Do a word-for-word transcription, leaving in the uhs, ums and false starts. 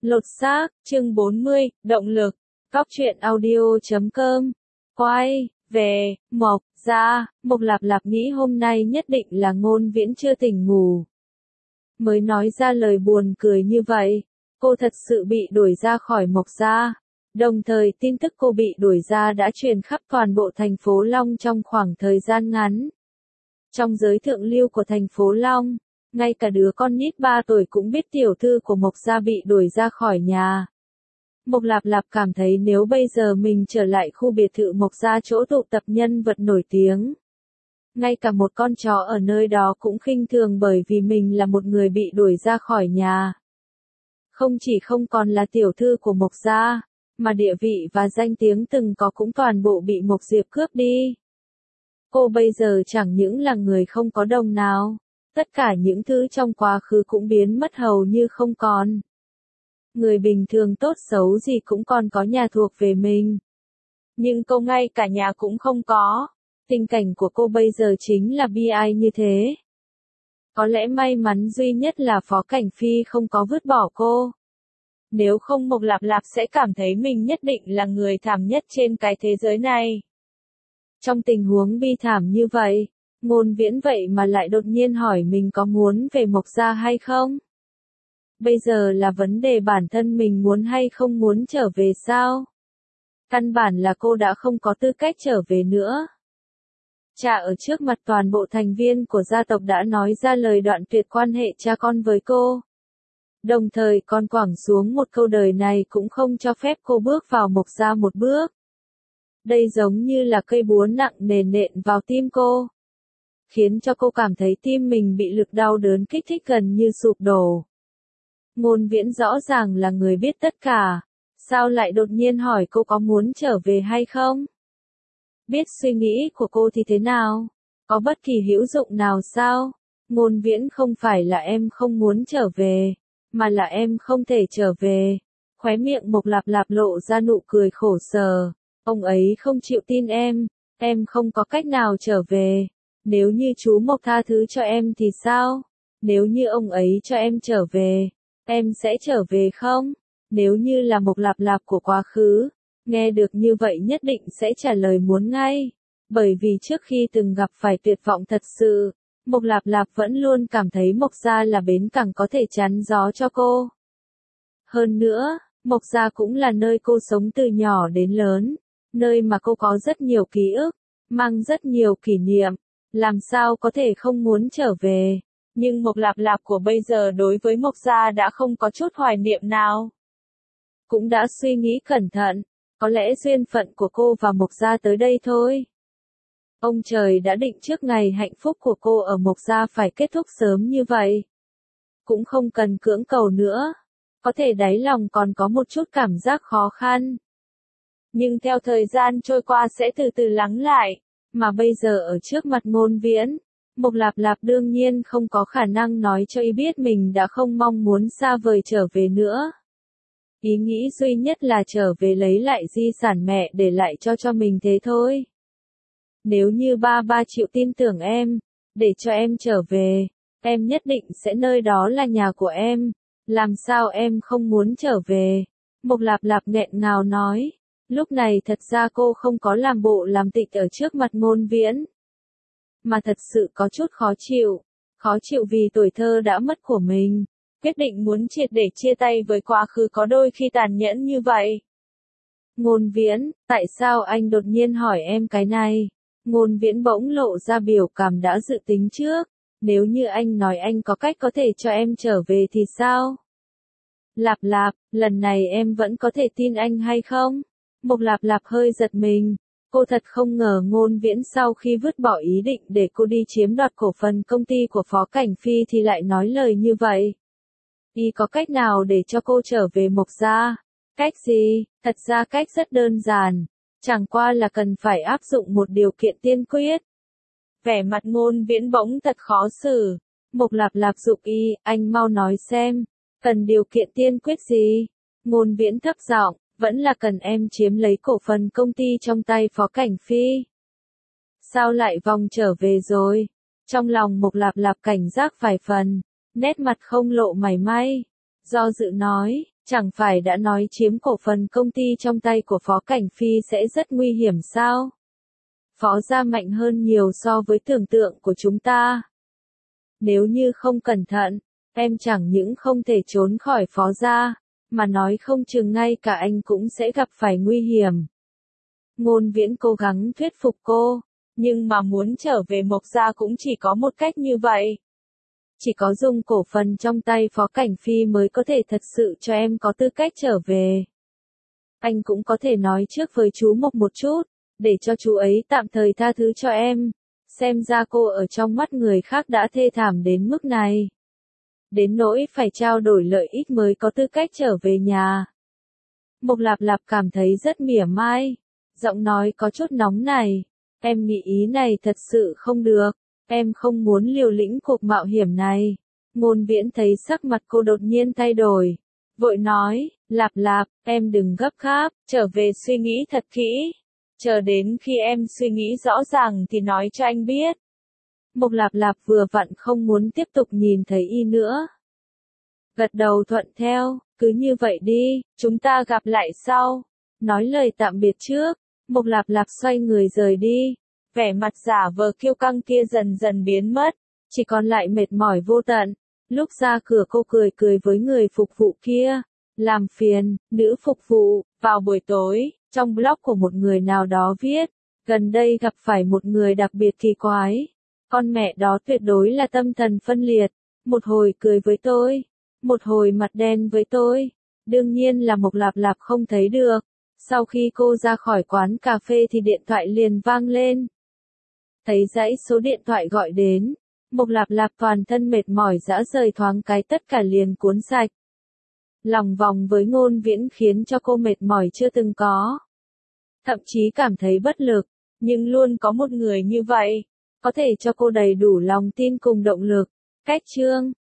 Lột xác, chương bốn mươi, động lực, Cóc truyện audio chấm com. Quay, về, Mộc, ra, Mộc Lạp Lạp nghĩ hôm nay nhất định là Ngôn Viễn chưa tỉnh ngủ. Mới nói ra lời buồn cười như vậy, cô thật sự bị đuổi ra khỏi Mộc gia. Đồng thời tin tức cô bị đuổi ra đã truyền khắp toàn bộ thành phố Long trong khoảng thời gian ngắn. Trong giới thượng lưu của thành phố Long, ngay cả đứa con nít ba tuổi cũng biết tiểu thư của Mộc gia bị đuổi ra khỏi nhà. Mộc Lạp Lạp cảm thấy nếu bây giờ mình trở lại khu biệt thự Mộc gia chỗ tụ tập nhân vật nổi tiếng, ngay cả một con chó ở nơi đó cũng khinh thường bởi vì mình là một người bị đuổi ra khỏi nhà. Không chỉ không còn là tiểu thư của Mộc gia, mà địa vị và danh tiếng từng có cũng toàn bộ bị Mộc Diệp cướp đi. Cô bây giờ chẳng những là người không có đồng nào, tất cả những thứ trong quá khứ cũng biến mất hầu như không còn. Người bình thường tốt xấu gì cũng còn có nhà thuộc về mình. Nhưng cô ngay cả nhà cũng không có. Tình cảnh của cô bây giờ chính là bi ai như thế. Có lẽ may mắn duy nhất là Phó Cảnh Phi không có vứt bỏ cô. Nếu không Mộc Lạp Lạp sẽ cảm thấy mình nhất định là người thảm nhất trên cái thế giới này. Trong tình huống bi thảm như vậy, Ngôn Viễn vậy mà lại đột nhiên hỏi mình có muốn về Mộc gia hay không? Bây giờ là vấn đề bản thân mình muốn hay không muốn trở về sao? Căn bản là cô đã không có tư cách trở về nữa. Cha ở trước mặt toàn bộ thành viên của gia tộc đã nói ra lời đoạn tuyệt quan hệ cha con với cô. Đồng thời còn quẳng xuống một câu đời này cũng không cho phép cô bước vào Mộc gia một bước. Đây giống như là cây búa nặng nề nện vào tim cô, khiến cho cô cảm thấy tim mình bị lực đau đớn kích thích gần như sụp đổ. Ngôn Viễn rõ ràng là người biết tất cả, sao lại đột nhiên hỏi cô có muốn trở về hay không? Biết suy nghĩ của cô thì thế nào? Có bất kỳ hữu dụng nào sao? Ngôn Viễn không phải là em không muốn trở về, mà là em không thể trở về. Khóe miệng Mộc Lạp Lạp lộ ra nụ cười khổ sở. Ông ấy không chịu tin em, em không có cách nào trở về. Nếu như chú Mộc tha thứ cho em thì sao? Nếu như ông ấy cho em trở về, em sẽ trở về không? Nếu như là Mộc Lạp Lạp của quá khứ, nghe được như vậy nhất định sẽ trả lời muốn ngay. Bởi vì trước khi từng gặp phải tuyệt vọng thật sự, Mộc Lạp Lạp vẫn luôn cảm thấy Mộc gia là bến cảng có thể chắn gió cho cô. Hơn nữa, Mộc gia cũng là nơi cô sống từ nhỏ đến lớn, nơi mà cô có rất nhiều ký ức, mang rất nhiều kỷ niệm, làm sao có thể không muốn trở về. Nhưng Mộc Lạp Lạp của bây giờ đối với Mộc gia đã không có chút hoài niệm nào. Cũng đã suy nghĩ cẩn thận, có lẽ duyên phận của cô và Mộc gia tới đây thôi. Ông trời đã định trước ngày hạnh phúc của cô ở Mộc gia phải kết thúc sớm như vậy. Cũng không cần cưỡng cầu nữa, có thể đáy lòng còn có một chút cảm giác khó khăn. Nhưng theo thời gian trôi qua sẽ từ từ lắng lại, mà bây giờ ở trước mặt Ngôn Viễn, Mộc Lạp Lạp đương nhiên không có khả năng nói cho y biết mình đã không mong muốn xa vời trở về nữa. Ý nghĩ duy nhất là trở về lấy lại di sản mẹ để lại cho cho mình thế thôi. Nếu như ba ba chịu tin tưởng em, để cho em trở về, em nhất định sẽ nơi đó là nhà của em. Làm sao em không muốn trở về? Mộc Lạp Lạp nghẹn ngào nói. Lúc này thật ra cô không có làm bộ làm tịch ở trước mặt Ngôn Viễn, mà thật sự có chút khó chịu. Khó chịu vì tuổi thơ đã mất của mình, quyết định muốn triệt để chia tay với quá khứ có đôi khi tàn nhẫn như vậy. Ngôn Viễn, tại sao anh đột nhiên hỏi em cái này? Ngôn Viễn bỗng lộ ra biểu cảm đã dự tính trước. Nếu như anh nói anh có cách có thể cho em trở về thì sao? Lạp Lạp, lần này em vẫn có thể tin anh hay không? Mộc Lạp Lạp hơi giật mình. Cô thật không ngờ Ngôn Viễn sau khi vứt bỏ ý định để cô đi chiếm đoạt cổ phần công ty của Phó Cảnh Phi thì lại nói lời như vậy. Y có cách nào để cho cô trở về Mộc gia? Cách gì? Thật ra cách rất đơn giản. Chẳng qua là cần phải áp dụng một điều kiện tiên quyết. Vẻ mặt Ngôn Viễn bỗng thật khó xử. Mộc Lạp Lạp giục y, anh mau nói xem. Cần điều kiện tiên quyết gì? Ngôn Viễn thấp giọng, vẫn là cần em chiếm lấy cổ phần công ty trong tay Phó Cảnh Phi. Sao lại vòng trở về rồi? Trong lòng Mộc Lạp Lạp cảnh giác vài phần, nét mặt không lộ mảy may. Do dự nói, Chẳng phải đã nói chiếm cổ phần công ty trong tay của Phó Cảnh Phi sẽ rất nguy hiểm sao? Phó gia mạnh hơn nhiều so với tưởng tượng của chúng ta. Nếu như không cẩn thận, em chẳng những không thể trốn khỏi Phó gia, mà nói không chừng ngay cả anh cũng sẽ gặp phải nguy hiểm. Ngôn Viễn cố gắng thuyết phục cô, nhưng mà muốn trở về Mộc gia cũng chỉ có một cách như vậy. Chỉ có dùng cổ phần trong tay Phó Cảnh Phi mới có thể thật sự cho em có tư cách trở về. Anh cũng có thể nói trước với chú Mộc một chút, để cho chú ấy tạm thời tha thứ cho em. Xem ra cô ở trong mắt người khác đã thê thảm đến mức này. Đến nỗi phải trao đổi lợi ích mới có tư cách trở về nhà. Mộc Lạp Lạp cảm thấy rất mỉa mai. Giọng nói có chút nóng này. Em nghĩ ý này thật sự không được. Em không muốn liều lĩnh cuộc mạo hiểm này. Ngôn Viễn thấy sắc mặt cô đột nhiên thay đổi. Vội nói, Lạp Lạp, em đừng gấp gáp, trở về suy nghĩ thật kỹ. Chờ đến khi em suy nghĩ rõ ràng thì nói cho anh biết. Mộc Lạp Lạp vừa vặn không muốn tiếp tục nhìn thấy y nữa. Gật đầu thuận theo, cứ như vậy đi, chúng ta gặp lại sau. Nói lời tạm biệt trước, Mộc Lạp Lạp xoay người rời đi. Vẻ mặt giả vờ kiêu căng kia dần dần biến mất, chỉ còn lại mệt mỏi vô tận. Lúc ra cửa cô cười cười với người phục vụ kia. Làm phiền, nữ phục vụ, vào buổi tối, trong blog của một người nào đó viết, gần đây gặp phải một người đặc biệt kỳ quái. Con mẹ đó tuyệt đối là tâm thần phân liệt, một hồi cười với tôi, một hồi mặt đen với tôi. Đương nhiên là Mộc Lạp Lạp không thấy được. Sau khi cô ra khỏi quán cà phê thì điện thoại liền vang lên. Thấy dãy số điện thoại gọi đến, Mộc Lạp Lạp toàn thân mệt mỏi rã rời thoáng cái tất cả liền cuốn sạch. Lòng vòng với Ngôn Viễn khiến cho cô mệt mỏi chưa từng có. Thậm chí cảm thấy bất lực, nhưng luôn có một người như vậy, có thể cho cô đầy đủ lòng tin cùng động lực. Cách chương